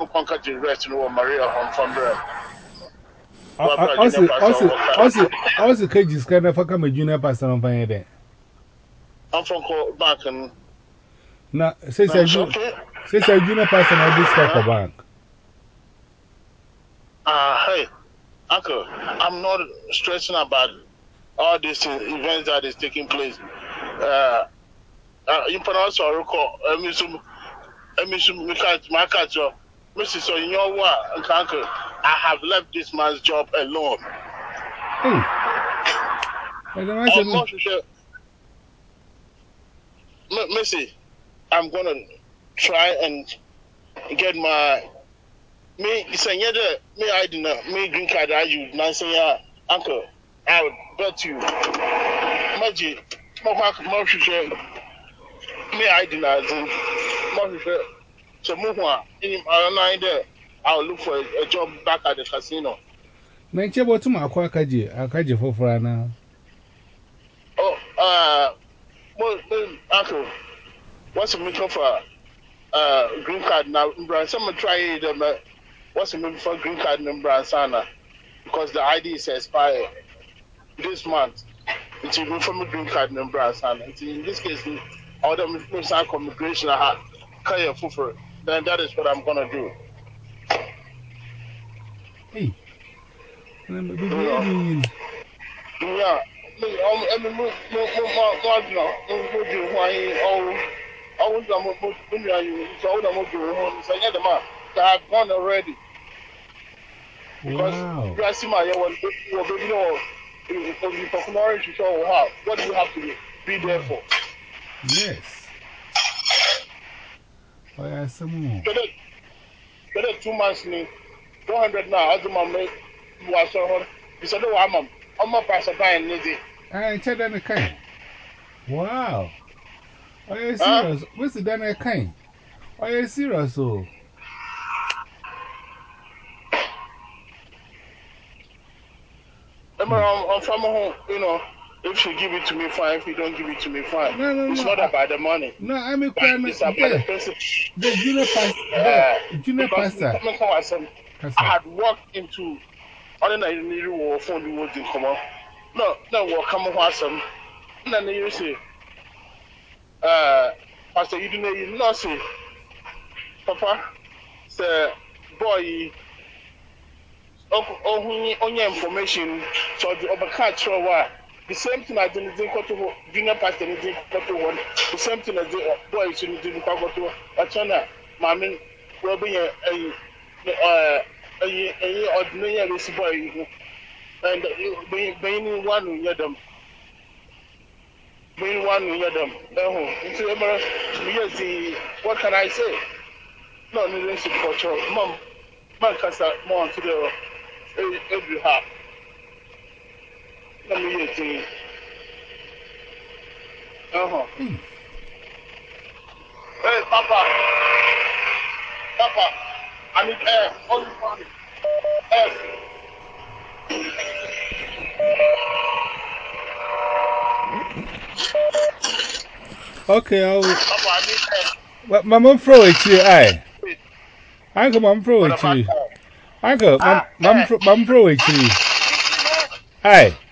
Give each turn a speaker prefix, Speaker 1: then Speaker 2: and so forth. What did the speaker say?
Speaker 1: conquer the rest no Maria on from there.
Speaker 2: Also, cages can never come a junior pastor on fire there.
Speaker 1: I'm from back and
Speaker 2: now, says a junior pastor at this Coco Bank.
Speaker 1: Hey, Uncle, I'm not stressing about all these events that is taking place. You pronounce or recall, Mrs. So in your work, Uncle, I have left this man's job alone.
Speaker 2: Hey,
Speaker 1: I'm not sure. Missy, I'm gonna try and get my me I didn't know me green card I use now say uncle I would bet you Maggie me I didn't know so move on in there I'll look for a job back at the casino.
Speaker 2: Nature what to my Akaji for Frana.
Speaker 1: Oh, uncle, what's the meaning for green card now? Someone try them. What's the meaning for green card number and sana? Because the ID is expired this month. It's even from a green card number and sana. In this case, all the immigration I have carry for then that is what I'm gonna do.
Speaker 2: Hey,
Speaker 1: Yeah. I mean, I've gone already. Because you are seeing my one, what do you have to be there for?
Speaker 2: Yes. Why are some more?
Speaker 1: 2 months, 400 now, as my mate was on. You said, no, I'm a passer by and lady.
Speaker 2: I said, then a kind. Wow. Are you serious? What's the done a kind? Are you serious? So,
Speaker 1: I'm from home, you know. If you give it to me, fine. If you don't give it to me, fine.
Speaker 2: No.
Speaker 1: It's not about the money.
Speaker 2: No, I'm a crying.
Speaker 1: It's about the person.
Speaker 2: The junior pastor.
Speaker 1: I had walked into ordinary new phone the words in common. No, we'll come on some. And then you say, Pastor, you didn't know, say, Papa, say, boy, on your information, so the overcatch or what? The same thing I didn't think to junior pastor didn't to one. The same thing as the boy didn't go to a channel. Mammy, robbing a ordinary boy, and being one in them. Being one in them. Yes, what can I say? No, no, listen, culture. Mom, man, cast more to the every half. Let me hear things. Hey, Papa, I need air. Only money. Air.
Speaker 2: Okay,
Speaker 1: Papa, I need air.
Speaker 2: but Mamma throw it to you. Uncle, Mum throw it to you. Uncle, Mum throw it to you. Aye.